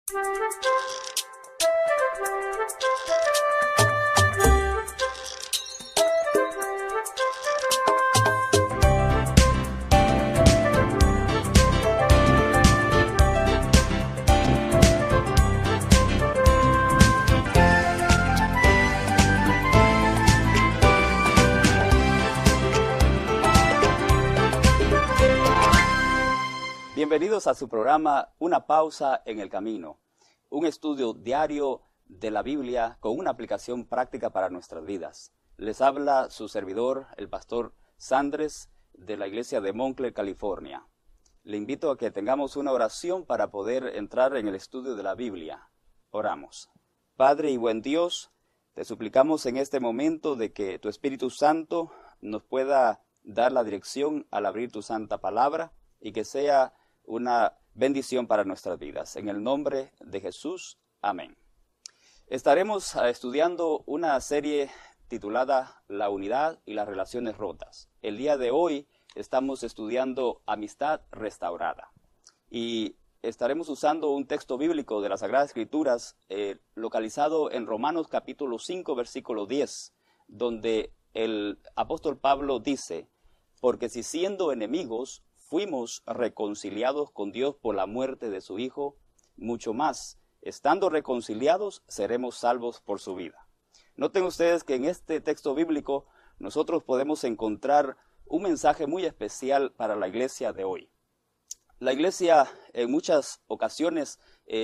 Bienvenidos a su programa Una pausa en el camino, un estudio diario de la Biblia con una aplicación práctica para nuestras vidas. Les habla su servidor, el pastor Sandres, de la iglesia de Montclair, California. Le invito a que tengamos una oración para poder entrar en el estudio de la Biblia. Oramos. Padre y buen Dios, te suplicamos en este momento de que tu Espíritu Santo nos pueda dar la dirección al abrir tu santa palabra y que sea una bendición para nuestras vidas. En el nombre de Jesús, amén. Estaremos estudiando una serie titulada La unidad y las relaciones rotas. El día de hoy estamos estudiando Amistad restaurada. Y estaremos usando un texto bíblico de las Sagradas Escrituras localizado en Romanos capítulo 5, versículo 10, donde el apóstol Pablo dice: porque si siendo enemigos fuimos reconciliados con Dios por la muerte de su Hijo, mucho más, estando reconciliados, seremos salvos por su vida. Noten ustedes que en este texto bíblico nosotros podemos encontrar un mensaje muy especial para la iglesia de hoy. La iglesia en muchas ocasiones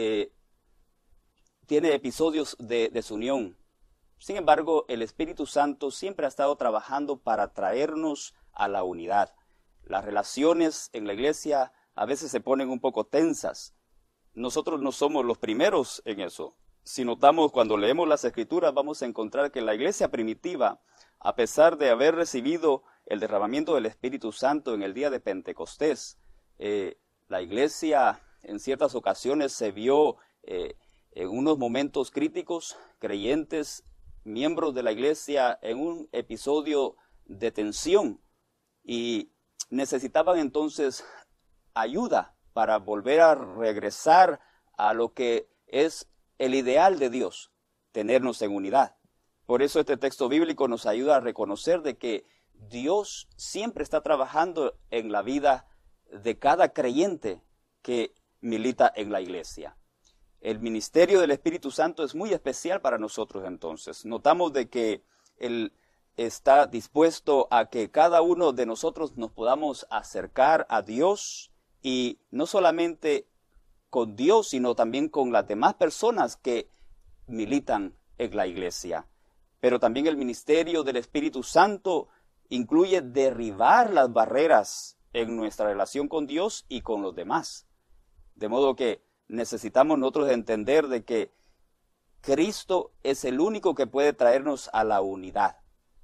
tiene episodios de desunión. Sin embargo, el Espíritu Santo siempre ha estado trabajando para traernos a la unidad. Las relaciones en la iglesia a veces se ponen un poco tensas. Nosotros no somos los primeros en eso. Si notamos cuando leemos las Escrituras, vamos a encontrar que la iglesia primitiva, a pesar de haber recibido el derramamiento del Espíritu Santo en el día de Pentecostés, la iglesia en ciertas ocasiones se vio en unos momentos críticos, creyentes, miembros de la iglesia, en un episodio de tensión y necesitaban entonces ayuda para volver a regresar a lo que es el ideal de Dios, tenernos en unidad. Por eso este texto bíblico nos ayuda a reconocer de que Dios siempre está trabajando en la vida de cada creyente que milita en la iglesia. El ministerio del Espíritu Santo es muy especial para nosotros entonces. Notamos de que Él está dispuesto a que cada uno de nosotros nos podamos acercar a Dios, y no solamente con Dios, sino también con las demás personas que militan en la iglesia. Pero también el ministerio del Espíritu Santo incluye derribar las barreras en nuestra relación con Dios y con los demás. De modo que necesitamos nosotros entender de que Cristo es el único que puede traernos a la unidad.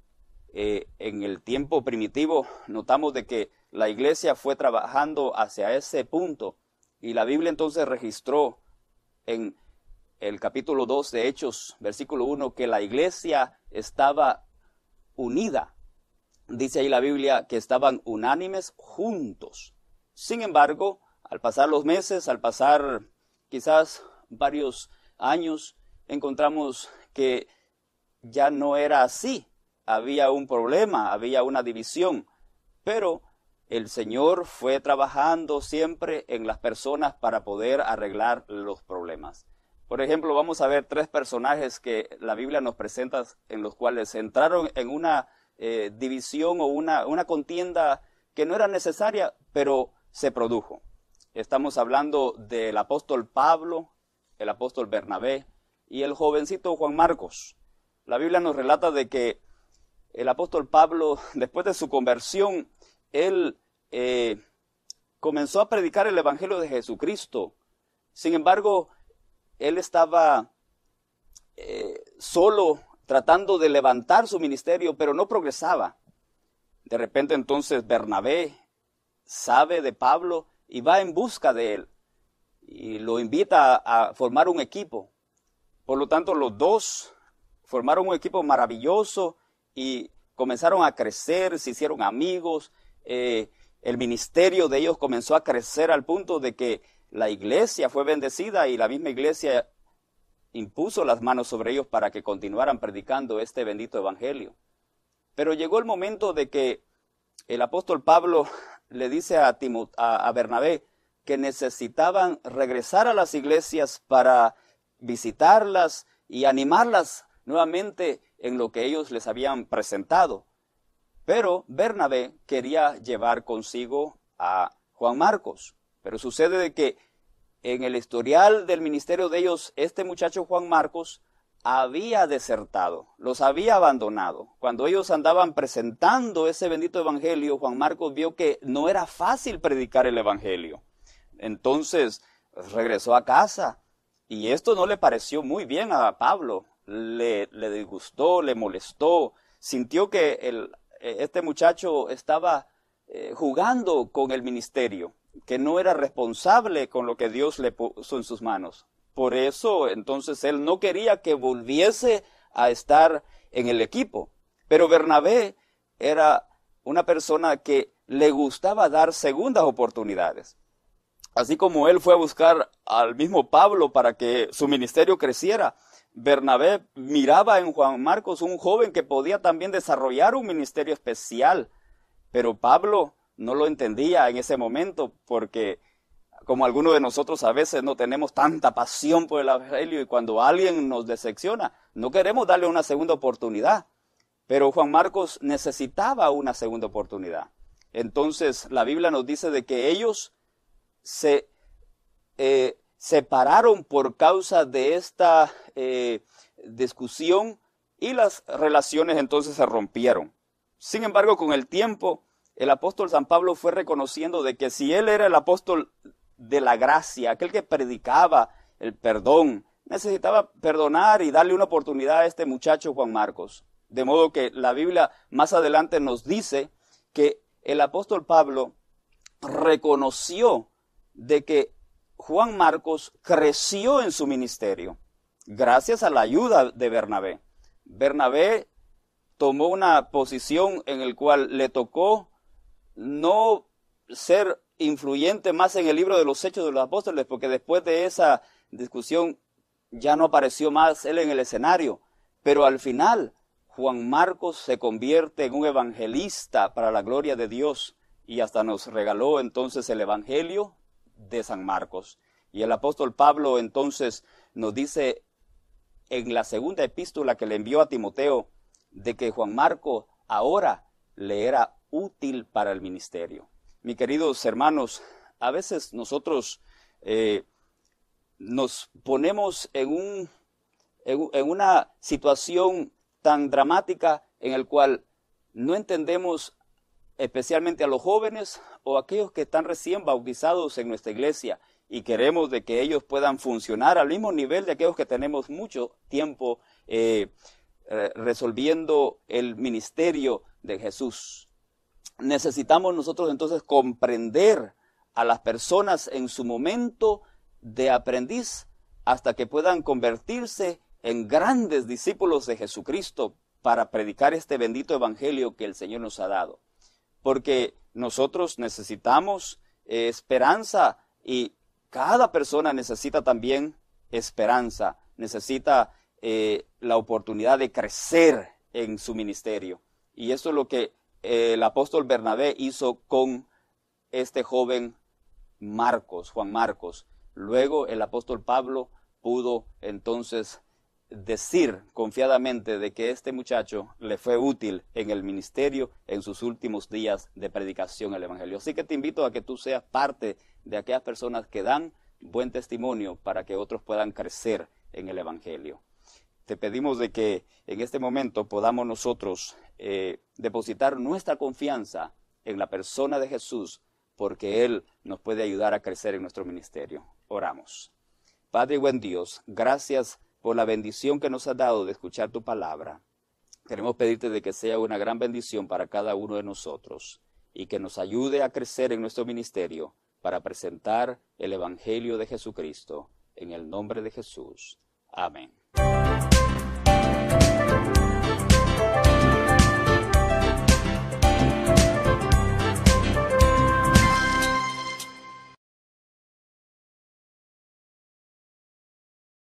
En el tiempo primitivo notamos de que la iglesia fue trabajando hacia ese punto, y la Biblia entonces registró en el capítulo 2 de Hechos, versículo 1, que la iglesia estaba unida. Dice ahí la Biblia que estaban unánimes juntos. Sin embargo, al pasar los meses, al pasar quizás varios años, encontramos que ya no era así. Había un problema, había una división, pero el Señor fue trabajando siempre en las personas para poder arreglar los problemas. Por ejemplo, vamos a ver 3 personajes que la Biblia nos presenta en los cuales entraron en una división o una contienda que no era necesaria, pero se produjo. Estamos hablando del apóstol Pablo, el apóstol Bernabé y el jovencito Juan Marcos. La Biblia nos relata de que el apóstol Pablo, después de su conversión, él comenzó a predicar el evangelio de Jesucristo. Sin embargo, él estaba solo tratando de levantar su ministerio, pero no progresaba. De repente entonces Bernabé sabe de Pablo y va en busca de él y lo invita a formar un equipo. Por lo tanto, los dos formaron un equipo maravilloso y comenzaron a crecer, se hicieron amigos. El ministerio de ellos comenzó a crecer al punto de que la iglesia fue bendecida y la misma iglesia impuso las manos sobre ellos para que continuaran predicando este bendito evangelio. Pero llegó el momento de que el apóstol Pablo le dice a Bernabé que necesitaban regresar a las iglesias para visitarlas y animarlas nuevamente en lo que ellos les habían presentado. Pero Bernabé quería llevar consigo a Juan Marcos. Pero sucede de que en el historial del ministerio de ellos, este muchacho Juan Marcos había desertado, los había abandonado. Cuando ellos andaban presentando ese bendito evangelio, Juan Marcos vio que no era fácil predicar el evangelio. Entonces regresó a casa y esto no le pareció muy bien a Pablo. Le disgustó, le molestó, sintió que este muchacho estaba jugando con el ministerio, que no era responsable con lo que Dios le puso en sus manos. Por eso, entonces, él no quería que volviese a estar en el equipo. Pero Bernabé era una persona que le gustaba dar segundas oportunidades. Así como él fue a buscar al mismo Pablo para que su ministerio creciera, Bernabé miraba en Juan Marcos un joven que podía también desarrollar un ministerio especial. Pero Pablo no lo entendía en ese momento porque, como algunos de nosotros a veces no tenemos tanta pasión por el evangelio y cuando alguien nos decepciona, no queremos darle una segunda oportunidad. Pero Juan Marcos necesitaba una segunda oportunidad. Entonces la Biblia nos dice de que ellos se separaron por causa de esta discusión y las relaciones entonces se rompieron. Sin embargo, con el tiempo, el apóstol San Pablo fue reconociendo de que si él era el apóstol de la gracia, aquel que predicaba el perdón, necesitaba perdonar y darle una oportunidad a este muchacho Juan Marcos. De modo que la Biblia más adelante nos dice que el apóstol Pablo reconoció de que Juan Marcos creció en su ministerio gracias a la ayuda de Bernabé. Bernabé tomó una posición en la cual le tocó no ser influyente más en el libro de los Hechos de los Apóstoles, porque después de esa discusión ya no apareció más él en el escenario. Pero al final, Juan Marcos se convierte en un evangelista para la gloria de Dios y hasta nos regaló entonces el evangelio de San Marcos. Y el apóstol Pablo entonces nos dice en la segunda epístola que le envió a Timoteo de que Juan Marcos ahora le era útil para el ministerio. Mis queridos hermanos, a veces nosotros nos ponemos en una situación tan dramática en el cual no entendemos, especialmente a los jóvenes o aquellos que están recién bautizados en nuestra iglesia y queremos de que ellos puedan funcionar al mismo nivel de aquellos que tenemos mucho tiempo resolviendo el ministerio de Jesús. Necesitamos nosotros entonces comprender a las personas en su momento de aprendiz hasta que puedan convertirse en grandes discípulos de Jesucristo para predicar este bendito evangelio que el Señor nos ha dado. Porque nosotros necesitamos esperanza y cada persona necesita también esperanza, necesita la oportunidad de crecer en su ministerio. Y eso es lo que el apóstol Bernabé hizo con este joven Marcos, Juan Marcos. Luego el apóstol Pablo pudo entonces decir confiadamente de que este muchacho le fue útil en el ministerio en sus últimos días de predicación del evangelio. Así que te invito a que tú seas parte de aquellas personas que dan buen testimonio para que otros puedan crecer en el evangelio. Te pedimos de que en este momento podamos nosotros depositar nuestra confianza en la persona de Jesús, porque Él nos puede ayudar a crecer en nuestro ministerio. Oramos. Padre y buen Dios, gracias por la bendición que nos has dado de escuchar tu palabra. Queremos pedirte de que sea una gran bendición para cada uno de nosotros y que nos ayude a crecer en nuestro ministerio para presentar el evangelio de Jesucristo. En el nombre de Jesús. Amén.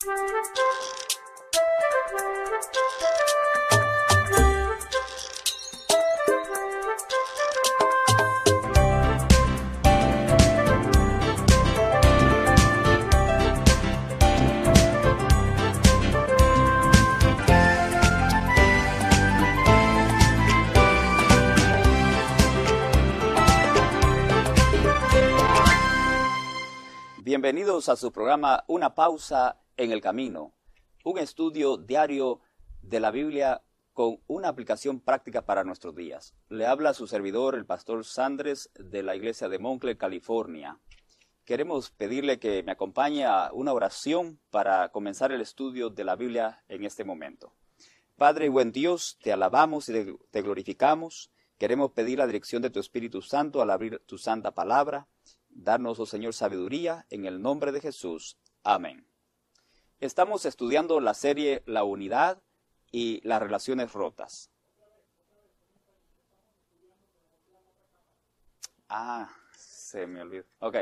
Bienvenidos a su programa Una pausa en el camino, un estudio diario de la Biblia con una aplicación práctica para nuestros días. Le habla su servidor, el pastor Sandres, de la iglesia de Montclair, California. Queremos pedirle que me acompañe a una oración para comenzar el estudio de la Biblia en este momento. Padre, buen Dios, te alabamos y te glorificamos. Queremos pedir la dirección de tu Espíritu Santo al abrir tu santa palabra. Darnos, oh Señor, sabiduría en el nombre de Jesús. Amén. Estamos estudiando la serie La Unidad y las Relaciones Rotas. Se me olvidó. Ok.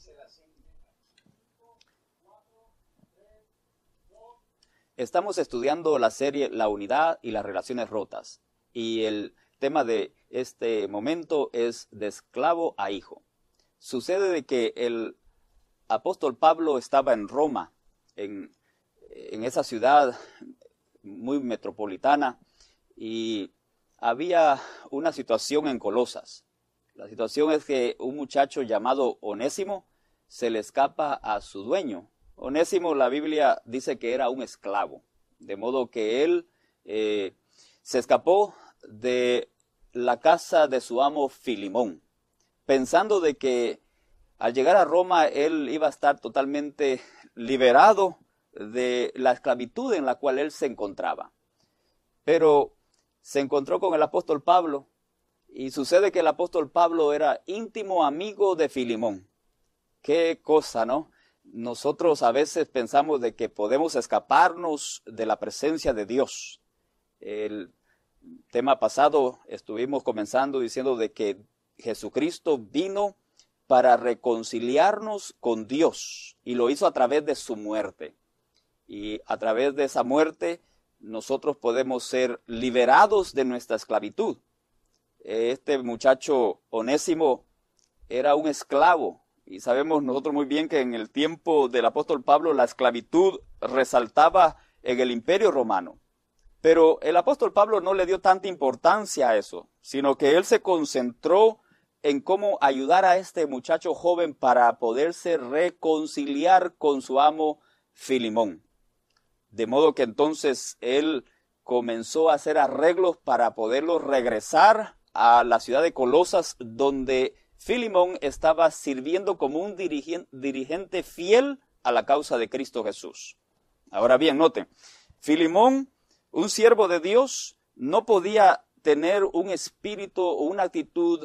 Estamos estudiando la serie La Unidad y las Relaciones Rotas. Y el tema de este momento es de esclavo a hijo. Sucede de que el apóstol Pablo estaba en Roma, en esa ciudad muy metropolitana, y había una situación en Colosas. La situación es que un muchacho llamado Onésimo se le escapa a su dueño. Onésimo, la Biblia dice que era un esclavo, de modo que él se escapó de la casa de su amo Filimón, pensando de que al llegar a Roma él iba a estar totalmente liberado de la esclavitud en la cual él se encontraba. Pero se encontró con el apóstol Pablo y sucede que el apóstol Pablo era íntimo amigo de Filimón. Qué cosa, ¿no? Nosotros a veces pensamos de que podemos escaparnos de la presencia de Dios. El tema pasado estuvimos comenzando diciendo de que Jesucristo vino para reconciliarnos con Dios y lo hizo a través de su muerte. Y a través de esa muerte nosotros podemos ser liberados de nuestra esclavitud. Este muchacho Onésimo era un esclavo y sabemos nosotros muy bien que en el tiempo del apóstol Pablo la esclavitud resaltaba en el Imperio Romano. Pero el apóstol Pablo no le dio tanta importancia a eso, sino que él se concentró en cómo ayudar a este muchacho joven para poderse reconciliar con su amo Filimón. De modo que entonces él comenzó a hacer arreglos para poderlo regresar a la ciudad de Colosas, donde Filimón estaba sirviendo como un dirigente fiel a la causa de Cristo Jesús. Ahora bien, noten, Filimón, un siervo de Dios, no podía tener un espíritu o una actitud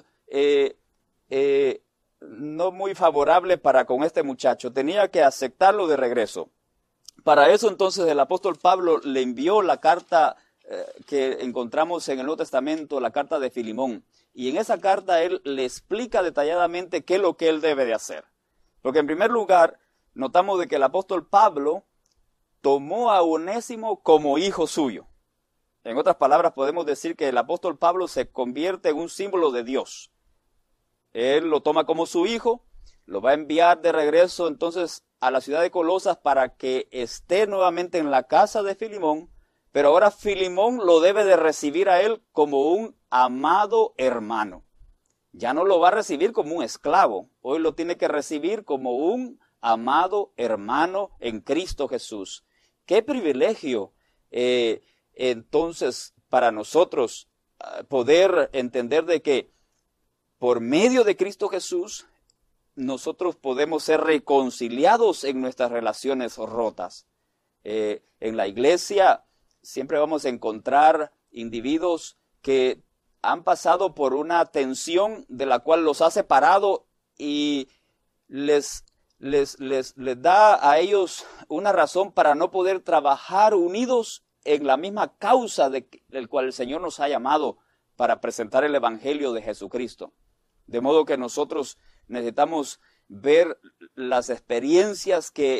no muy favorable para con este muchacho. Tenía que aceptarlo de regreso. Para eso entonces el apóstol Pablo le envió la carta que encontramos en el Nuevo Testamento, la carta de Filimón. Y en esa carta él le explica detalladamente qué es lo que él debe de hacer. Porque en primer lugar, notamos de que el apóstol Pablo tomó a Onésimo como hijo suyo. En otras palabras, podemos decir que el apóstol Pablo se convierte en un símbolo de Dios. Él lo toma como su hijo, lo va a enviar de regreso entonces a la ciudad de Colosas para que esté nuevamente en la casa de Filimón, pero ahora Filimón lo debe de recibir a él como un amado hermano. Ya no lo va a recibir como un esclavo, hoy lo tiene que recibir como un amado hermano en Cristo Jesús. ¡Qué privilegio! Entonces, para nosotros poder entender de que por medio de Cristo Jesús, nosotros podemos ser reconciliados en nuestras relaciones rotas. En la iglesia siempre vamos a encontrar individuos que han pasado por una tensión de la cual los ha separado y les da a ellos una razón para no poder trabajar unidos en la misma causa del cual el Señor nos ha llamado para presentar el Evangelio de Jesucristo. De modo que nosotros necesitamos ver las experiencias que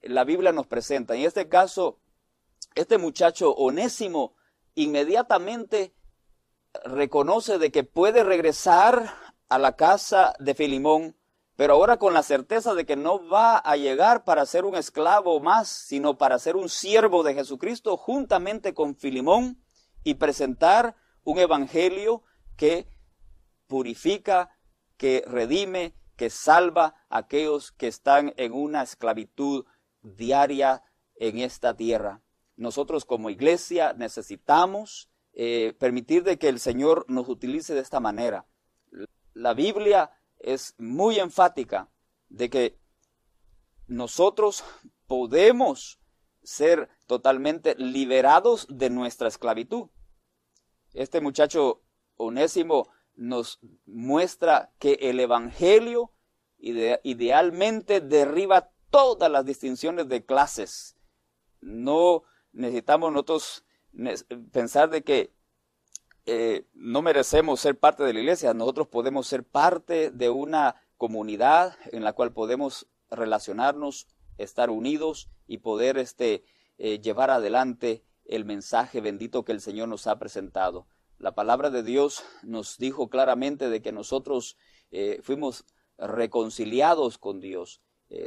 la Biblia nos presenta. En este caso, este muchacho Onésimo inmediatamente reconoce de que puede regresar a la casa de Filemón, pero ahora con la certeza de que no va a llegar para ser un esclavo más, sino para ser un siervo de Jesucristo juntamente con Filemón y presentar un evangelio que purifica, que redime, que salva a aquellos que están en una esclavitud diaria en esta tierra. Nosotros como iglesia necesitamos permitir de que el Señor nos utilice de esta manera. La Biblia es muy enfática de que nosotros podemos ser totalmente liberados de nuestra esclavitud. Este muchacho Onésimo nos muestra que el evangelio idealmente derriba todas las distinciones de clases. No necesitamos nosotros pensar de que no merecemos ser parte de la iglesia. Nosotros podemos ser parte de una comunidad en la cual podemos relacionarnos, estar unidos y poder llevar adelante el mensaje bendito que el Señor nos ha presentado. La palabra de Dios nos dijo claramente de que nosotros fuimos reconciliados con Dios.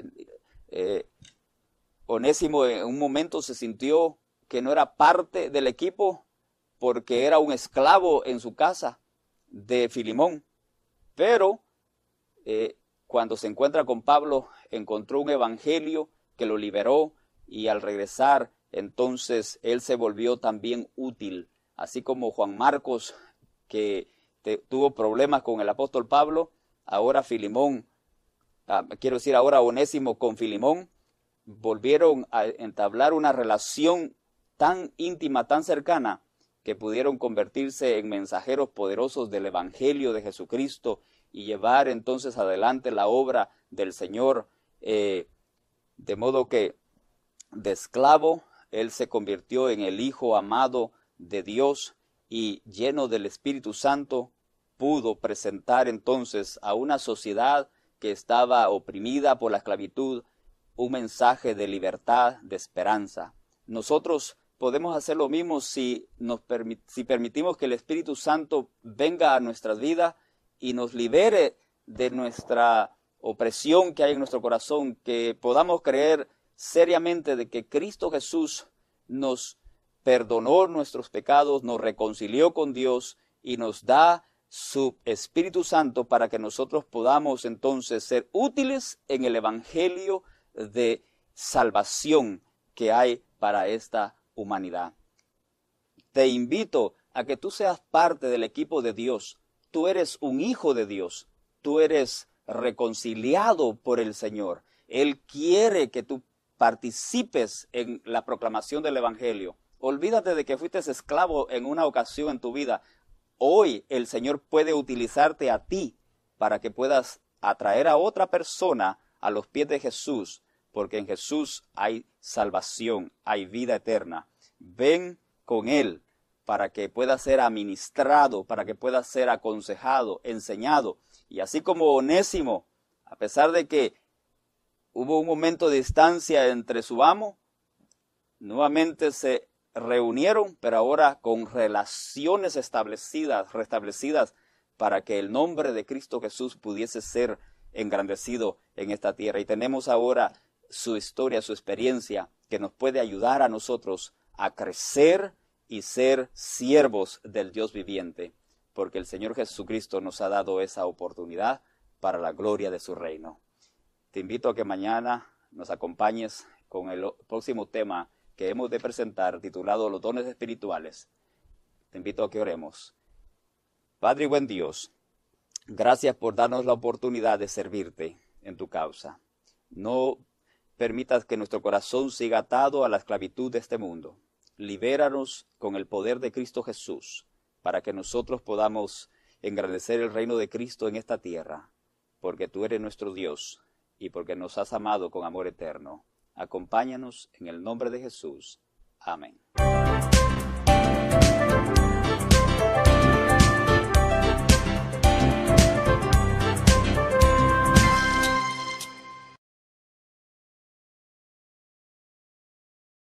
Onésimo en un momento se sintió que no era parte del equipo porque era un esclavo en su casa de Filemón. Pero cuando se encuentra con Pablo, encontró un evangelio que lo liberó y al regresar, entonces él se volvió también útil. Así como Juan Marcos, que tuvo problemas con el apóstol Pablo, ahora ahora Onésimo con Filemón, volvieron a entablar una relación tan íntima, tan cercana, que pudieron convertirse en mensajeros poderosos del Evangelio de Jesucristo y llevar entonces adelante la obra del Señor, de modo que de esclavo él se convirtió en el Hijo amado de Dios y lleno del Espíritu Santo pudo presentar entonces a una sociedad que estaba oprimida por la esclavitud un mensaje de libertad, de esperanza. Nosotros podemos hacer lo mismo si permitimos que el Espíritu Santo venga a nuestras vidas y nos libere de nuestra opresión que hay en nuestro corazón, que podamos creer seriamente de que Cristo Jesús nos perdonó nuestros pecados, nos reconcilió con Dios y nos da su Espíritu Santo para que nosotros podamos entonces ser útiles en el Evangelio de salvación que hay para esta humanidad. Te invito a que tú seas parte del equipo de Dios. Tú eres un hijo de Dios. Tú eres reconciliado por el Señor. Él quiere que tú participes en la proclamación del Evangelio. Olvídate de que fuiste esclavo en una ocasión en tu vida. Hoy el Señor puede utilizarte a ti para que puedas atraer a otra persona a los pies de Jesús, porque en Jesús hay salvación, hay vida eterna. Ven con Él para que pueda ser administrado, para que pueda ser aconsejado, enseñado. Y así como Onésimo, a pesar de que hubo un momento de distancia entre su amo, nuevamente se reunieron, pero ahora con relaciones restablecidas para que el nombre de Cristo Jesús pudiese ser engrandecido en esta tierra. Y tenemos ahora su historia, su experiencia, que nos puede ayudar a nosotros a crecer y ser siervos del Dios viviente, porque el Señor Jesucristo nos ha dado esa oportunidad para la gloria de su reino. Te invito a que mañana nos acompañes con el próximo tema que hemos de presentar, titulado Los dones espirituales. Te invito a que oremos. Padre y buen Dios, gracias por darnos la oportunidad de servirte en tu causa. No permitas que nuestro corazón siga atado a la esclavitud de este mundo. Libéranos con el poder de Cristo Jesús, para que nosotros podamos engrandecer el reino de Cristo en esta tierra, porque tú eres nuestro Dios y porque nos has amado con amor eterno. Acompáñanos en el nombre de Jesús. Amén.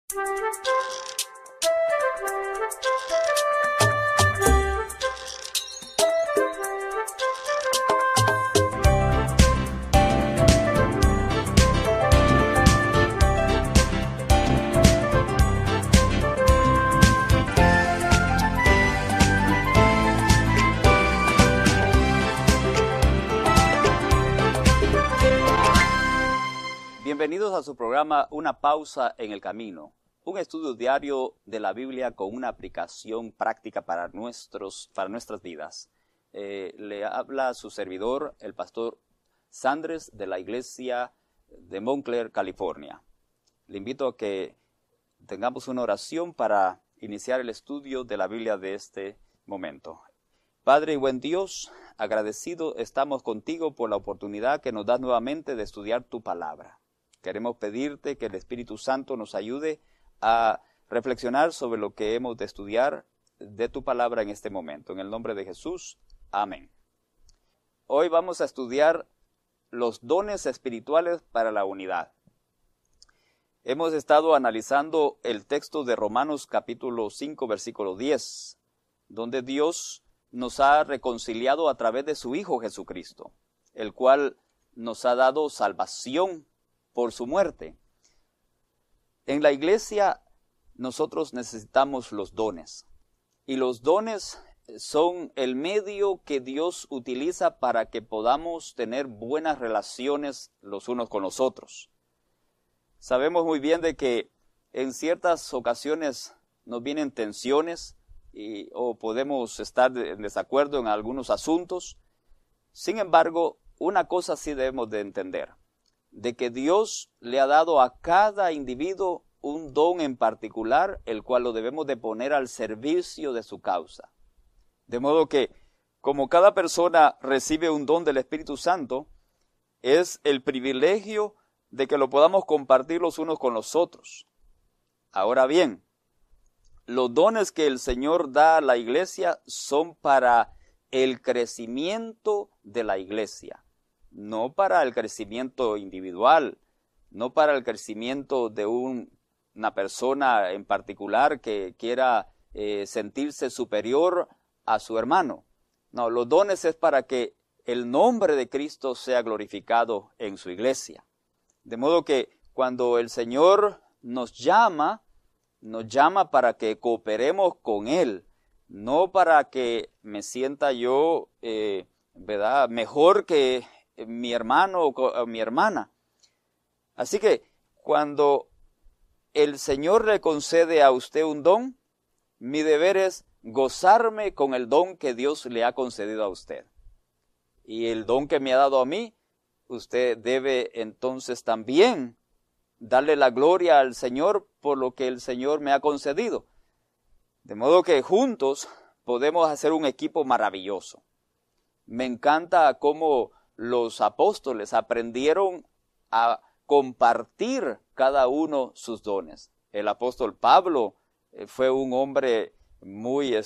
Bienvenidos a su programa Una pausa en el camino, un estudio diario de la Biblia con una aplicación práctica para nuestras vidas. Le habla su servidor, el pastor Sandres, de la iglesia de Montclair, California. Le invito a que tengamos una oración para iniciar el estudio de la Biblia de este momento. Padre y buen Dios, agradecido estamos contigo por la oportunidad que nos das nuevamente de estudiar tu palabra. Queremos pedirte que el Espíritu Santo nos ayude a reflexionar sobre lo que hemos de estudiar de tu palabra en este momento. En el nombre de Jesús, amén. Hoy vamos a estudiar los dones espirituales para la unidad. Hemos estado analizando el texto de Romanos capítulo 5, versículo 10, donde Dios nos ha reconciliado a través de su Hijo Jesucristo, el cual nos ha dado salvación por su muerte. En la iglesia nosotros necesitamos los dones, y los dones son el medio que Dios utiliza para que podamos tener buenas relaciones los unos con los otros. Sabemos muy bien de que en ciertas ocasiones nos vienen tensiones o podemos estar en desacuerdo en algunos asuntos. Sin embargo, una cosa sí debemos de entender, de que Dios le ha dado a cada individuo un don en particular, el cual lo debemos de poner al servicio de su causa. De modo que, como cada persona recibe un don del Espíritu Santo, es el privilegio de que lo podamos compartir los unos con los otros. Ahora bien, los dones que el Señor da a la iglesia son para el crecimiento de la iglesia. No para el crecimiento individual, no para el crecimiento de una persona en particular que quiera sentirse superior a su hermano. No, los dones es para que el nombre de Cristo sea glorificado en su iglesia. De modo que cuando el Señor nos llama para que cooperemos con Él, no para que me sienta yo, mejor que mi hermano o mi hermana. Así que cuando el Señor le concede a usted un don, mi deber es gozarme con el don que Dios le ha concedido a usted. Y el don que me ha dado a mí, usted debe entonces también darle la gloria al Señor por lo que el Señor me ha concedido. De modo que juntos podemos hacer un equipo maravilloso. Me encanta cómo los apóstoles aprendieron a compartir cada uno sus dones. El apóstol Pablo fue un hombre muy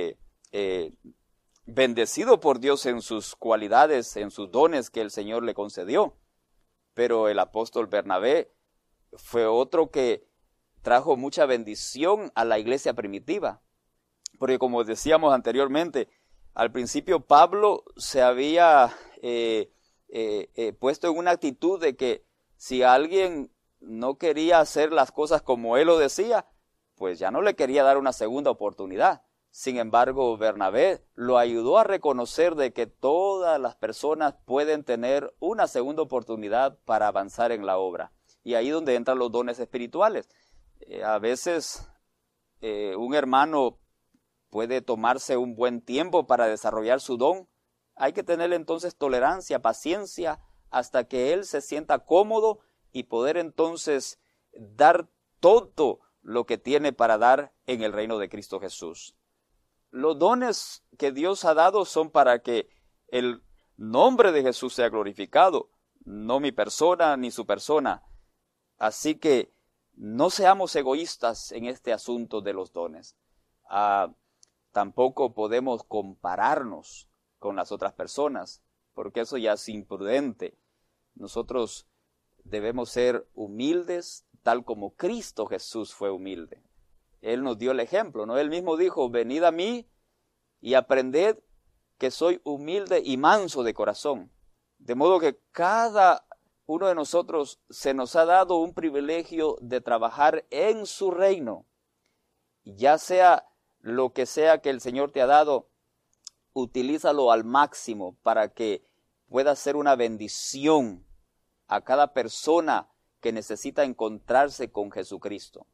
bendecido por Dios en sus cualidades, en sus dones que el Señor le concedió. Pero el apóstol Bernabé fue otro que trajo mucha bendición a la iglesia primitiva. Porque como decíamos anteriormente, al principio Pablo se había puesto en una actitud de que si alguien no quería hacer las cosas como él lo decía, pues ya no le quería dar una segunda oportunidad. Sin embargo, Bernabé lo ayudó a reconocer de que todas las personas pueden tener una segunda oportunidad para avanzar en la obra. Y ahí es donde entran los dones espirituales. A veces un hermano puede tomarse un buen tiempo para desarrollar su don. Hay que tener entonces tolerancia, paciencia, hasta que él se sienta cómodo y poder entonces dar todo lo que tiene para dar en el reino de Cristo Jesús. Los dones que Dios ha dado son para que el nombre de Jesús sea glorificado, no mi persona ni su persona. Así que no seamos egoístas en este asunto de los dones. Tampoco podemos compararnos con las otras personas, porque eso ya es imprudente. Nosotros debemos ser humildes tal como Cristo Jesús fue humilde. Él nos dio el ejemplo, ¿no? Él mismo dijo, venid a mí y aprended que soy humilde y manso de corazón. De modo que cada uno de nosotros se nos ha dado un privilegio de trabajar en su reino. Ya sea lo que sea que el Señor te ha dado, utilízalo al máximo para que pueda ser una bendición a cada persona que necesita encontrarse con Jesucristo.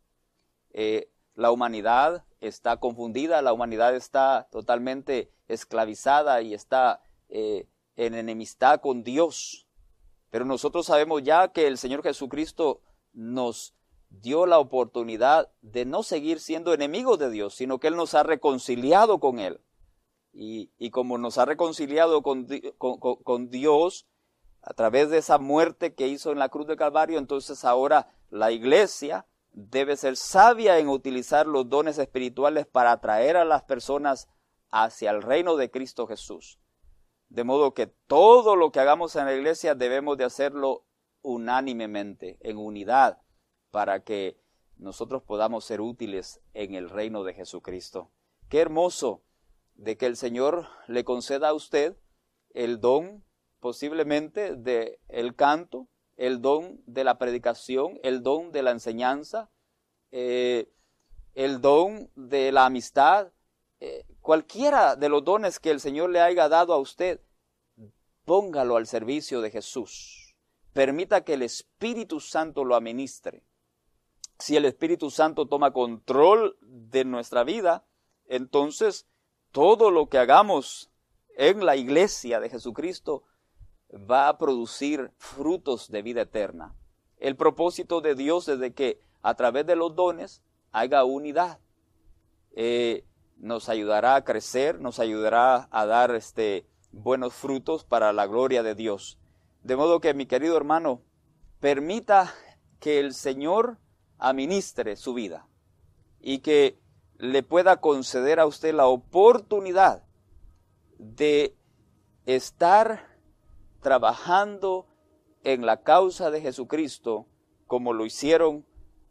La humanidad está confundida, la humanidad está totalmente esclavizada y está en enemistad con Dios. Pero nosotros sabemos ya que el Señor Jesucristo nos dio la oportunidad de no seguir siendo enemigos de Dios, sino que Él nos ha reconciliado con Él. Y como nos ha reconciliado con Dios a través de esa muerte que hizo en la cruz del Calvario, entonces ahora la iglesia debe ser sabia en utilizar los dones espirituales para atraer a las personas hacia el reino de Cristo Jesús. De modo que todo lo que hagamos en la iglesia debemos de hacerlo unánimemente, en unidad, para que nosotros podamos ser útiles en el reino de Jesucristo. Qué hermoso de que el Señor le conceda a usted el don posiblemente del canto, el don de la predicación, el don de la enseñanza, el don de la amistad, cualquiera de los dones que el Señor le haya dado a usted, póngalo al servicio de Jesús. Permita que el Espíritu Santo lo administre. Si el Espíritu Santo toma control de nuestra vida, entonces todo lo que hagamos en la iglesia de Jesucristo va a producir frutos de vida eterna. El propósito de Dios es de que a través de los dones haya unidad. Nos ayudará a crecer, nos ayudará a dar buenos frutos para la gloria de Dios. De modo que, mi querido hermano, permita que el Señor administre su vida y que le pueda conceder a usted la oportunidad de estar trabajando en la causa de Jesucristo como lo hicieron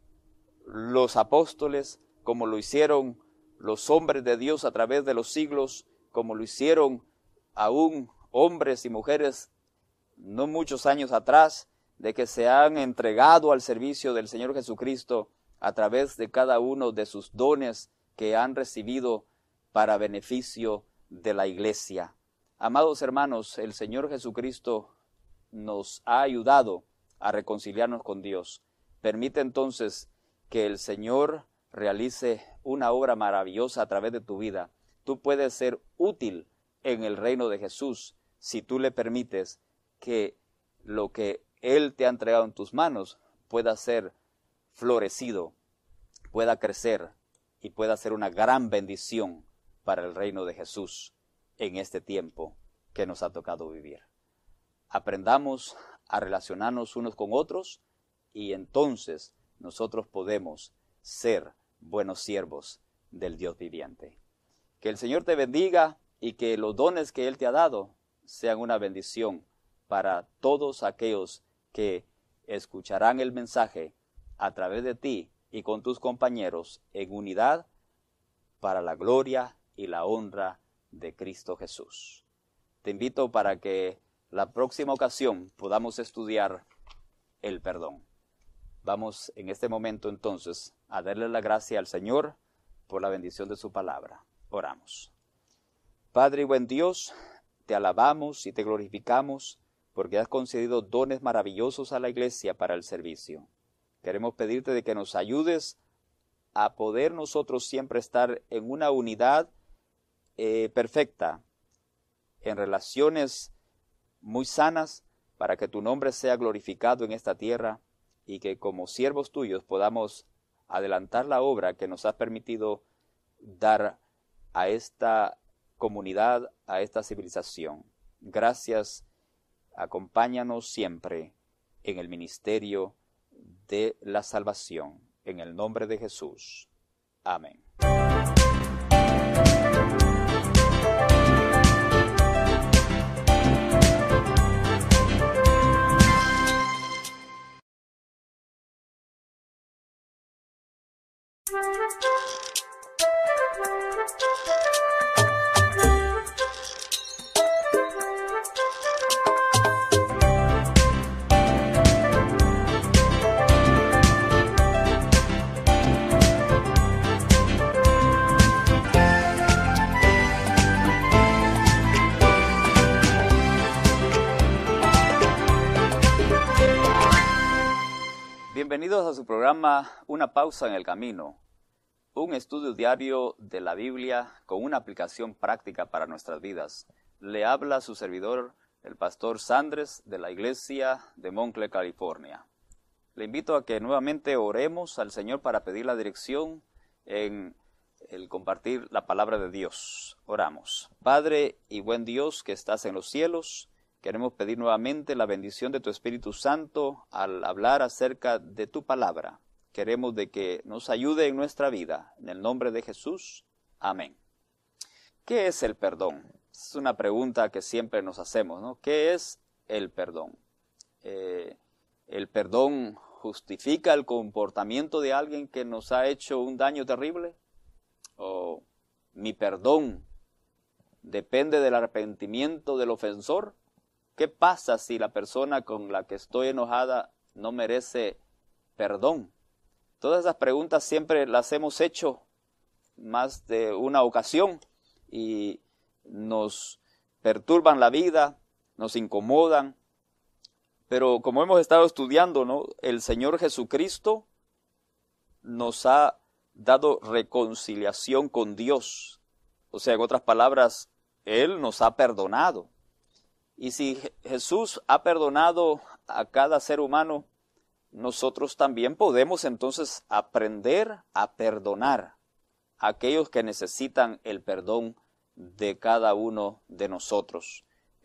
los apóstoles, como lo hicieron los hombres de Dios a través de los siglos, como lo hicieron aún hombres y mujeres no muchos años atrás, de que se han entregado al servicio del Señor Jesucristo a través de cada uno de sus dones que han recibido para beneficio de la iglesia. Amados hermanos, el Señor Jesucristo nos ha ayudado a reconciliarnos con Dios. Permite entonces que el Señor realice una obra maravillosa a través de tu vida. Tú puedes ser útil en el reino de Jesús si tú le permites que lo que Él te ha entregado en tus manos pueda ser florecido, pueda crecer y pueda ser una gran bendición para el reino de Jesús en este tiempo que nos ha tocado vivir. Aprendamos a relacionarnos unos con otros y entonces nosotros podemos ser buenos siervos del Dios viviente. Que el Señor te bendiga y que los dones que Él te ha dado sean una bendición para todos aquellos que escucharán el mensaje a través de ti y con tus compañeros en unidad para la gloria y la honra de Cristo Jesús. Te invito para que la próxima ocasión podamos estudiar el perdón. Vamos en este momento entonces a darle la gracia al Señor por la bendición de su palabra. Oramos. Padre y buen Dios, te alabamos y te glorificamos porque has concedido dones maravillosos a la iglesia para el servicio. Queremos pedirte de que nos ayudes a poder nosotros siempre estar en una unidad perfecta, en relaciones muy sanas, para que tu nombre sea glorificado en esta tierra y que como siervos tuyos podamos adelantar la obra que nos has permitido dar a esta comunidad, a esta civilización. Gracias, acompáñanos siempre en el ministerio de la salvación. En el nombre de Jesús. Amén. Bienvenidos a su programa Una pausa en el camino, un estudio diario de la Biblia con una aplicación práctica para nuestras vidas. Le habla su servidor, el pastor Sandres, de la iglesia de Montclair, California. Le invito a que nuevamente oremos al Señor para pedir la dirección en el compartir la palabra de Dios. Oramos. Padre y buen Dios que estás en los cielos, queremos pedir nuevamente la bendición de tu Espíritu Santo al hablar acerca de tu palabra. Queremos de que nos ayude en nuestra vida. En el nombre de Jesús. Amén. ¿Qué es el perdón? Es una pregunta que siempre nos hacemos, ¿no? ¿Qué es el perdón? ¿El perdón justifica el comportamiento de alguien que nos ha hecho un daño terrible? ¿O mi perdón depende del arrepentimiento del ofensor? ¿Qué pasa si la persona con la que estoy enojada no merece perdón? Todas esas preguntas siempre las hemos hecho más de una ocasión y nos perturban la vida, nos incomodan. Pero como hemos estado estudiando, ¿no? El Señor Jesucristo nos ha dado reconciliación con Dios. O sea, en otras palabras, Él nos ha perdonado. Y si Jesús ha perdonado a cada ser humano, nosotros también podemos entonces aprender a perdonar a aquellos que necesitan el perdón de cada uno de nosotros.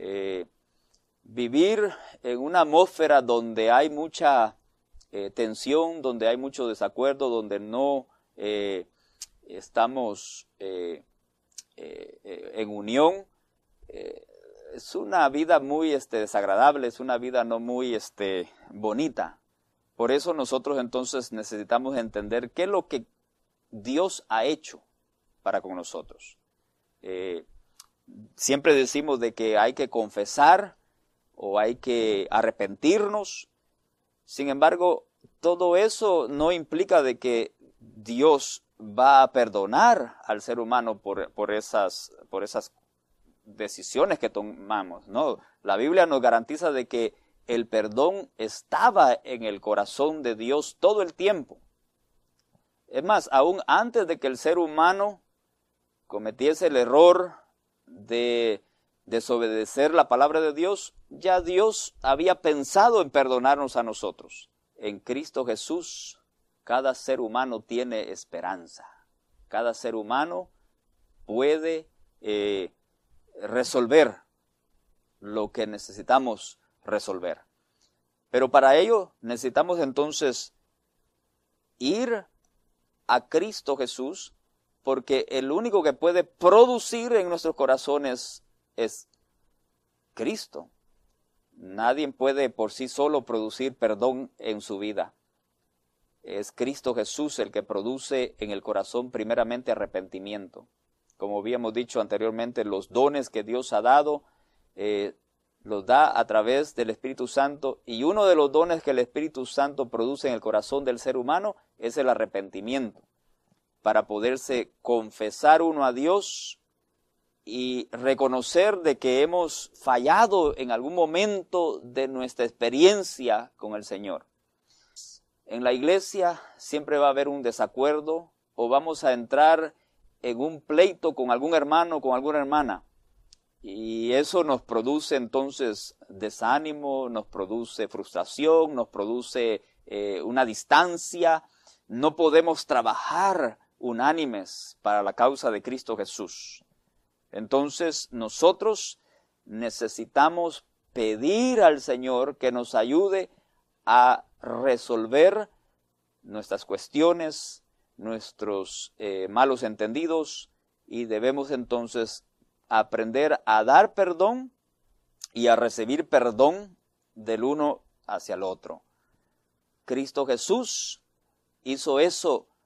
Vivir en una atmósfera donde hay mucha tensión, donde hay mucho desacuerdo, donde no estamos en unión, es una vida muy desagradable, es una vida no muy bonita. Por eso nosotros entonces necesitamos entender qué es lo que Dios ha hecho para con nosotros. Siempre decimos de que hay que confesar o hay que arrepentirnos. Sin embargo, todo eso no implica de que Dios va a perdonar al ser humano por esas decisiones que tomamos, ¿no? La Biblia nos garantiza de que el perdón estaba en el corazón de Dios todo el tiempo. Es más, aún antes de que el ser humano cometiese el error de desobedecer la palabra de Dios, ya Dios había pensado en perdonarnos a nosotros. En Cristo Jesús, cada ser humano tiene esperanza. Cada ser humano puede resolver lo que necesitamos resolver. Pero para ello necesitamos entonces ir a Cristo Jesús, porque el único que puede producir en nuestros corazones es Cristo. Nadie puede por sí solo producir perdón en su vida. Es Cristo Jesús el que produce en el corazón primeramente arrepentimiento. Como habíamos dicho anteriormente, los dones que Dios ha dado, los da a través del Espíritu Santo, y uno de los dones que el Espíritu Santo produce en el corazón del ser humano es el arrepentimiento, para poderse confesar uno a Dios y reconocer de que hemos fallado en algún momento de nuestra experiencia con el Señor. En la iglesia siempre va a haber un desacuerdo, o vamos a entrar en un pleito con algún hermano o con alguna hermana. Y eso nos produce entonces desánimo, nos produce frustración, nos produce una distancia. No podemos trabajar unánimes para la causa de Cristo Jesús. Entonces nosotros necesitamos pedir al Señor que nos ayude a resolver nuestras cuestiones, nuestros malos entendidos, y debemos entonces aprender a dar perdón y a recibir perdón del uno hacia el otro. Cristo Jesús hizo eso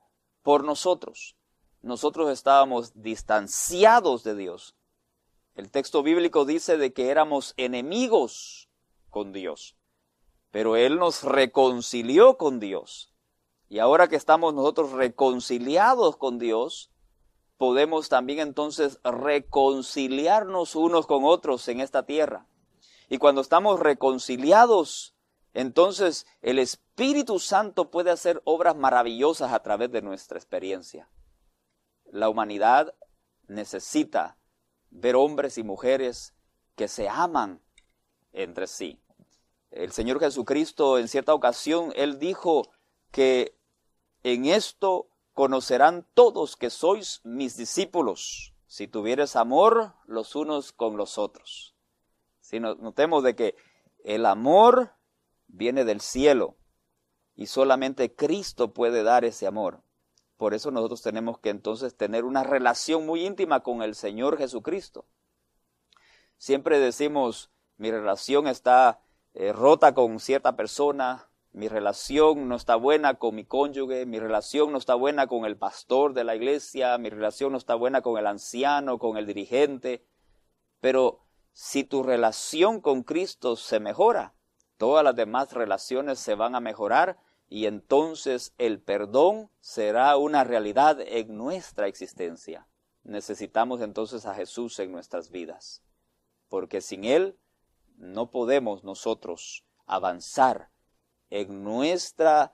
por nosotros. Nosotros estábamos distanciados de Dios. El texto bíblico dice de que éramos enemigos con Dios, pero Él nos reconcilió con Dios. Y ahora que estamos nosotros reconciliados con Dios, podemos también entonces reconciliarnos unos con otros en esta tierra. Y cuando estamos reconciliados, entonces el Espíritu Santo puede hacer obras maravillosas a través de nuestra experiencia. La humanidad necesita ver hombres y mujeres que se aman entre sí. El Señor Jesucristo en cierta ocasión, Él dijo que en esto conocerán todos que sois mis discípulos, si tuvieres amor los unos con los otros. Si notemos de que el amor viene del cielo y solamente Cristo puede dar ese amor. Por eso nosotros tenemos que entonces tener una relación muy íntima con el Señor Jesucristo. Siempre decimos, mi relación está rota con cierta persona, mi relación no está buena con mi cónyuge, mi relación no está buena con el pastor de la iglesia, mi relación no está buena con el anciano, con el dirigente. Pero si tu relación con Cristo se mejora, todas las demás relaciones se van a mejorar y entonces el perdón será una realidad en nuestra existencia. Necesitamos entonces a Jesús en nuestras vidas, porque sin Él no podemos nosotros avanzar en nuestro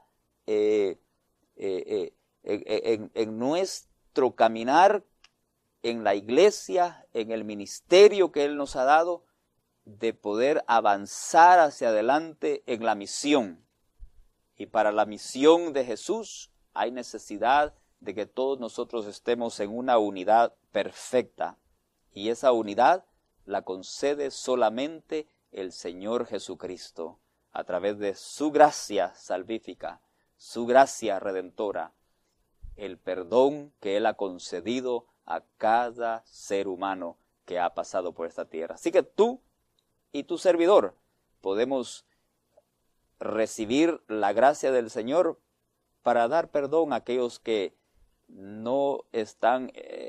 caminar en la iglesia, en el ministerio que Él nos ha dado, de poder avanzar hacia adelante en la misión. Y para la misión de Jesús hay necesidad de que todos nosotros estemos en una unidad perfecta. Y esa unidad la concede solamente el Señor Jesucristo, a través de su gracia salvífica, su gracia redentora, el perdón que Él ha concedido a cada ser humano que ha pasado por esta tierra. Así que tú y tu servidor podemos recibir la gracia del Señor para dar perdón a aquellos que no están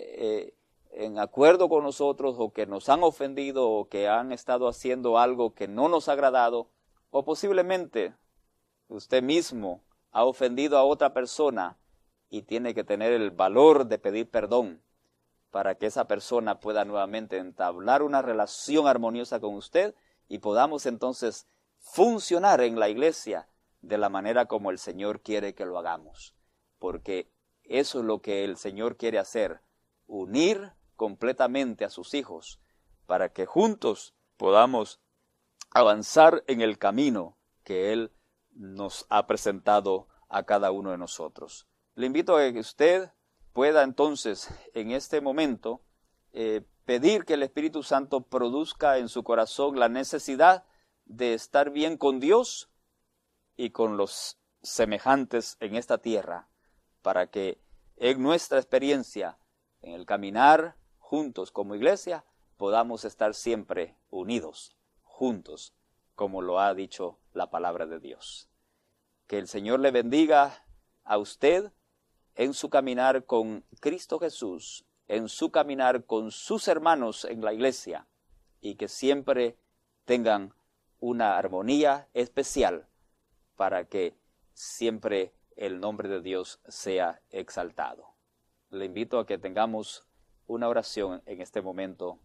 en acuerdo con nosotros, o que nos han ofendido, o que han estado haciendo algo que no nos ha agradado, o posiblemente usted mismo ha ofendido a otra persona y tiene que tener el valor de pedir perdón para que esa persona pueda nuevamente entablar una relación armoniosa con usted y podamos entonces funcionar en la iglesia de la manera como el Señor quiere que lo hagamos. Porque eso es lo que el Señor quiere hacer, unir completamente a sus hijos para que juntos podamos avanzar en el camino que Él nos ha presentado a cada uno de nosotros. Le invito a que usted pueda entonces en este momento pedir que el Espíritu Santo produzca en su corazón la necesidad de estar bien con Dios y con los semejantes en esta tierra, para que en nuestra experiencia, en el caminar juntos como iglesia, podamos estar siempre unidos, juntos, como lo ha dicho la palabra de Dios. Que el Señor le bendiga a usted en su caminar con Cristo Jesús, en su caminar con sus hermanos en la iglesia, y que siempre tengan una armonía especial para que siempre el nombre de Dios sea exaltado. Le invito a que tengamos una oración en este momento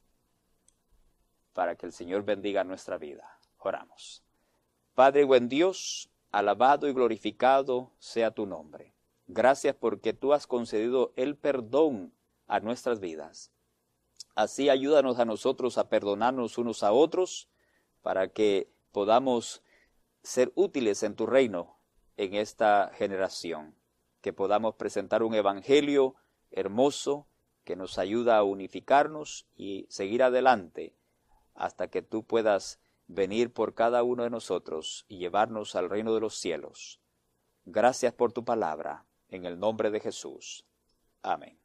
para que el Señor bendiga nuestra vida. Oramos. Padre buen Dios, alabado y glorificado sea tu nombre. Gracias porque tú has concedido el perdón a nuestras vidas. Así ayúdanos a nosotros a perdonarnos unos a otros para que podamos ser útiles en tu reino en esta generación. Que podamos presentar un evangelio hermoso que nos ayuda a unificarnos y seguir adelante hasta que tú puedas venir por cada uno de nosotros y llevarnos al reino de los cielos. Gracias por tu palabra, en el nombre de Jesús. Amén.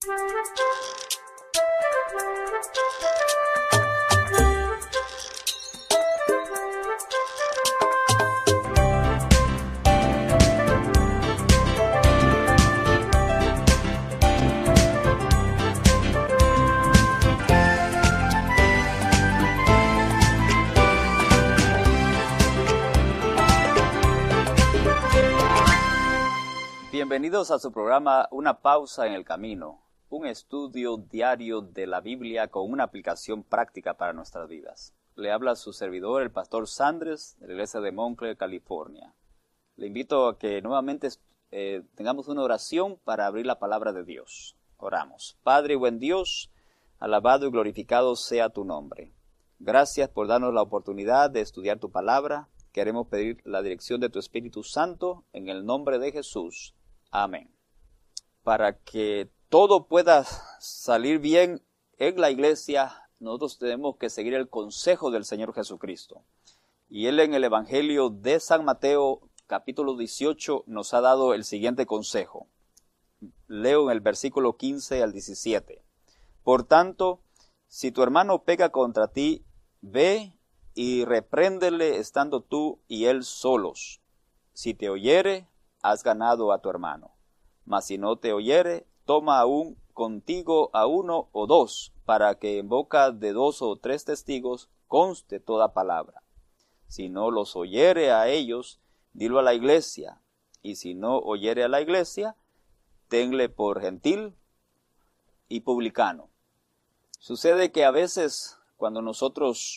Bienvenidos a su programa Una Pausa en el Camino, un estudio diario de la Biblia con una aplicación práctica para nuestras vidas. Le habla su servidor, el pastor Sandres, de la iglesia de Montclair, California. Le invito a que nuevamente tengamos una oración para abrir la palabra de Dios. Oramos. Padre, buen Dios, alabado y glorificado sea tu nombre. Gracias por darnos la oportunidad de estudiar tu palabra. Queremos pedir la dirección de tu Espíritu Santo en el nombre de Jesús. Amén. Para que todo pueda salir bien en la iglesia, nosotros tenemos que seguir el consejo del Señor Jesucristo. Y Él en el Evangelio de San Mateo, capítulo 18, nos ha dado el siguiente consejo. Leo en el versículo 15 al 17. Por tanto, si tu hermano peca contra ti, ve y repréndele estando tú y él solos. Si te oyere, has ganado a tu hermano. Mas si no te oyere, toma aún contigo a uno o dos, para que en boca de 2 o 3 testigos conste toda palabra. Si no los oyere a ellos, dilo a la iglesia, y si no oyere a la iglesia, tenle por gentil y publicano. Sucede que a veces cuando nosotros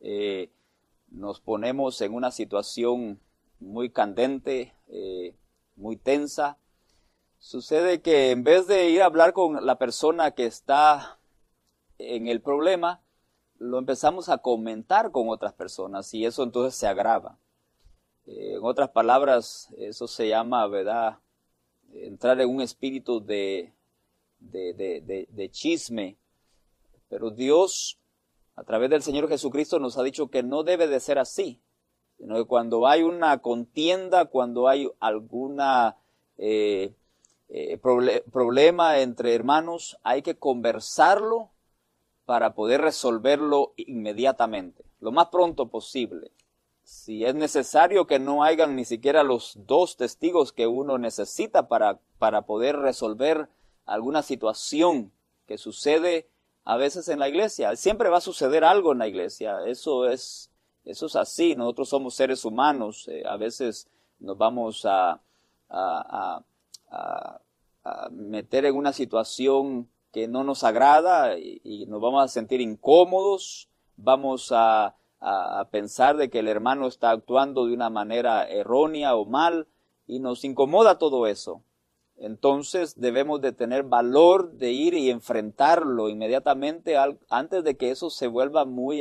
nos ponemos en una situación muy candente, muy tensa, sucede que en vez de ir a hablar con la persona que está en el problema, lo empezamos a comentar con otras personas y eso entonces se agrava. En otras palabras, eso se llama, ¿verdad?, entrar en un espíritu de chisme. Pero Dios, a través del Señor Jesucristo, nos ha dicho que no debe de ser así, sino que cuando hay una contienda, cuando hay alguna problema entre hermanos, hay que conversarlo para poder resolverlo inmediatamente, lo más pronto posible. Si es necesario que no hayan ni siquiera los 2 testigos que uno necesita para poder resolver alguna situación que sucede a veces en la iglesia. Siempre va a suceder algo en la iglesia, eso es así. Nosotros somos seres humanos, a veces nos vamos a meter en una situación que no nos agrada y nos vamos a sentir incómodos, vamos a pensar de que el hermano está actuando de una manera errónea o mal y nos incomoda todo eso. Entonces debemos de tener valor de ir y enfrentarlo inmediatamente antes de que eso se vuelva muy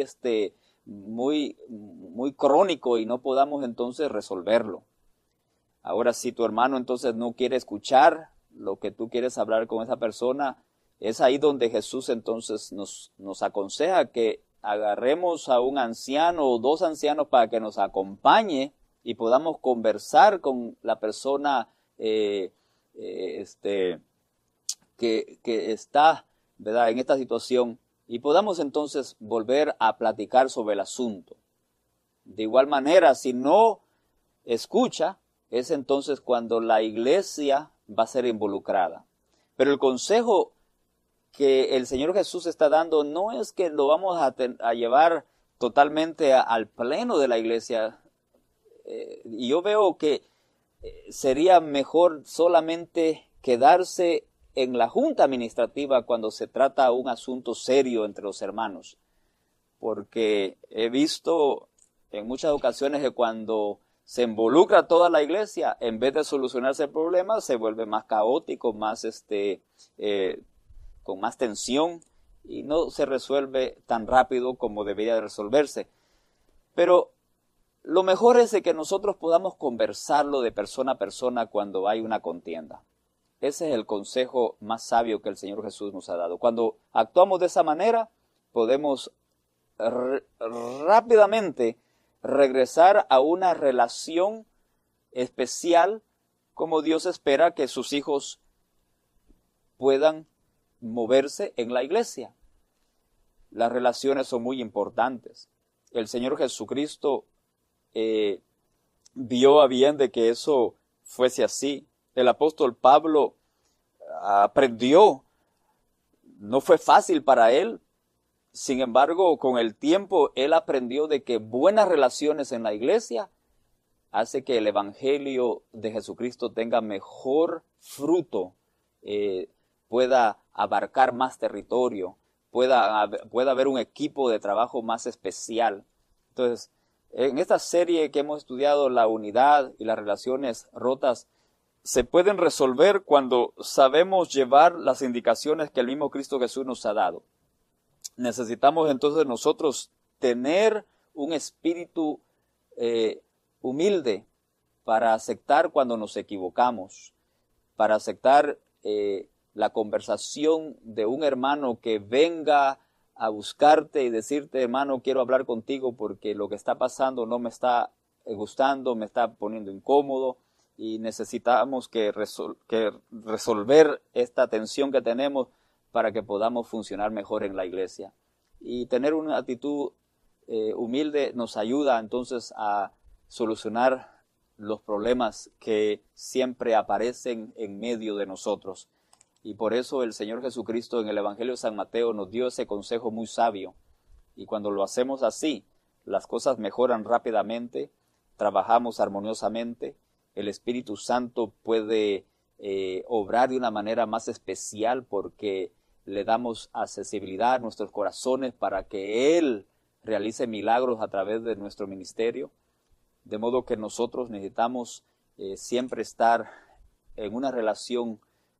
crónico y no podamos entonces resolverlo. Ahora, si tu hermano entonces no quiere escuchar lo que tú quieres hablar con esa persona, es ahí donde Jesús entonces nos aconseja que agarremos a un anciano o 2 ancianos para que nos acompañe y podamos conversar con la persona que está, ¿verdad?, en esta situación y podamos entonces volver a platicar sobre el asunto. De igual manera, si no escucha, es entonces cuando la iglesia va a ser involucrada. Pero el consejo que el Señor Jesús está dando no es que lo vamos a llevar totalmente al pleno de la iglesia. Y yo veo que sería mejor solamente quedarse en la junta administrativa cuando se trata un asunto serio entre los hermanos. Porque he visto en muchas ocasiones que cuando se involucra toda la iglesia, en vez de solucionarse el problema, se vuelve más caótico, más con más tensión y no se resuelve tan rápido como debería de resolverse. Pero lo mejor es de que nosotros podamos conversarlo de persona a persona cuando hay una contienda. Ese es el consejo más sabio que el Señor Jesús nos ha dado. Cuando actuamos de esa manera, podemos rápidamente regresar a una relación especial como Dios espera que sus hijos puedan moverse en la iglesia. Las relaciones son muy importantes. El Señor Jesucristo vio a bien de que eso fuese así. El apóstol Pablo aprendió, no fue fácil para él, sin embargo, con el tiempo él aprendió de que buenas relaciones en la iglesia hace que el evangelio de Jesucristo tenga mejor fruto, pueda abarcar más territorio, pueda haber un equipo de trabajo más especial. Entonces, en esta serie que hemos estudiado, la unidad y las relaciones rotas se pueden resolver cuando sabemos llevar las indicaciones que el mismo Cristo Jesús nos ha dado. Necesitamos entonces nosotros tener un espíritu humilde para aceptar cuando nos equivocamos, para aceptar la conversación de un hermano que venga a buscarte y decirte, hermano, quiero hablar contigo porque lo que está pasando no me está gustando, me está poniendo incómodo y necesitamos que resolver esta tensión que tenemos para que podamos funcionar mejor en la iglesia. Y tener una actitud humilde nos ayuda entonces a solucionar los problemas que siempre aparecen en medio de nosotros. Y por eso el Señor Jesucristo en el Evangelio de San Mateo nos dio ese consejo muy sabio. Y cuando lo hacemos así, las cosas mejoran rápidamente, trabajamos armoniosamente, el Espíritu Santo puede obrar de una manera más especial porque le damos accesibilidad a nuestros corazones para que Él realice milagros a través de nuestro ministerio. De modo que nosotros necesitamos siempre estar en una relación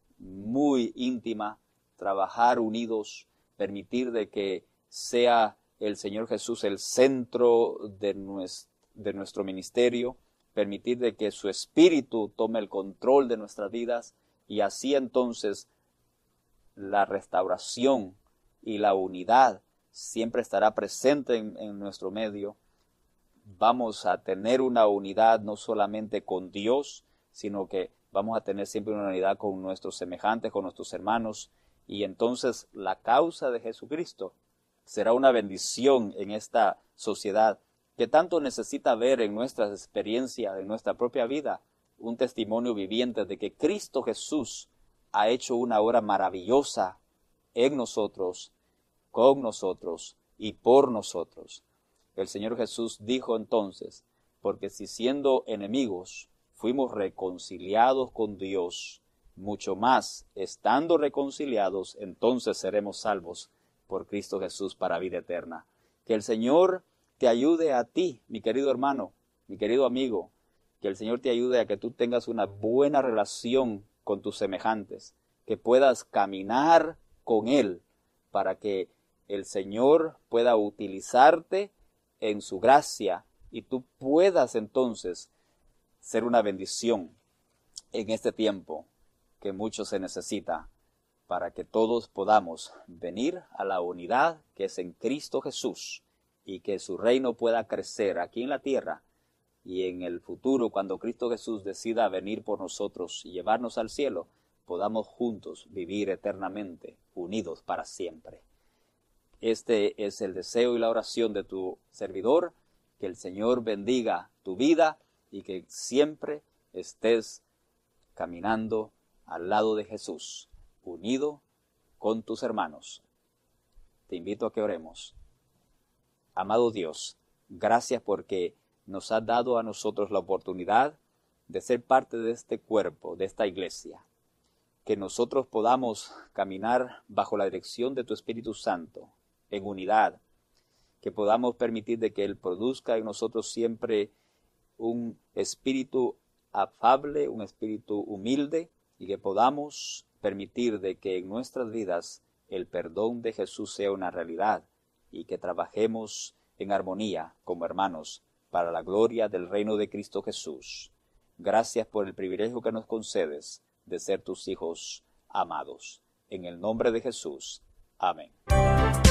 muy íntima, trabajar unidos, permitir de que sea el Señor Jesús el centro de nuestro ministerio, permitir de que su Espíritu tome el control de nuestras vidas y así entonces la restauración y la unidad siempre estará presente en nuestro medio. Vamos a tener una unidad no solamente con Dios, sino que vamos a tener siempre una unidad con nuestros semejantes, con nuestros hermanos, y entonces la causa de Jesucristo será una bendición en esta sociedad que tanto necesita ver en nuestras experiencias, en nuestra propia vida, un testimonio viviente de que Cristo Jesús ha hecho una obra maravillosa en nosotros, con nosotros y por nosotros. El Señor Jesús dijo entonces, porque si siendo enemigos fuimos reconciliados con Dios, mucho más, estando reconciliados, entonces seremos salvos por Cristo Jesús para vida eterna. Que el Señor te ayude a ti, mi querido hermano, mi querido amigo, que el Señor te ayude a que tú tengas una buena relación con tus semejantes, que puedas caminar con Él para que el Señor pueda utilizarte en su gracia y tú puedas entonces ser una bendición en este tiempo que mucho se necesita para que todos podamos venir a la unidad que es en Cristo Jesús y que su reino pueda crecer aquí en la tierra y en el futuro cuando Cristo Jesús decida venir por nosotros y llevarnos al cielo, podamos juntos vivir eternamente unidos para siempre. Este es el deseo y la oración de tu servidor, que el Señor bendiga tu vida y que siempre estés caminando al lado de Jesús, unido con tus hermanos. Te invito a que oremos. Amado Dios, gracias porque nos has dado a nosotros la oportunidad de ser parte de este cuerpo, de esta iglesia. Que nosotros podamos caminar bajo la dirección de tu Espíritu Santo, en unidad. Que podamos permitir de que Él produzca en nosotros siempre un espíritu afable, un espíritu humilde, y que podamos permitir de que en nuestras vidas el perdón de Jesús sea una realidad y que trabajemos en armonía como hermanos para la gloria del reino de Cristo Jesús. Gracias por el privilegio que nos concedes de ser tus hijos amados. En el nombre de Jesús. Amén.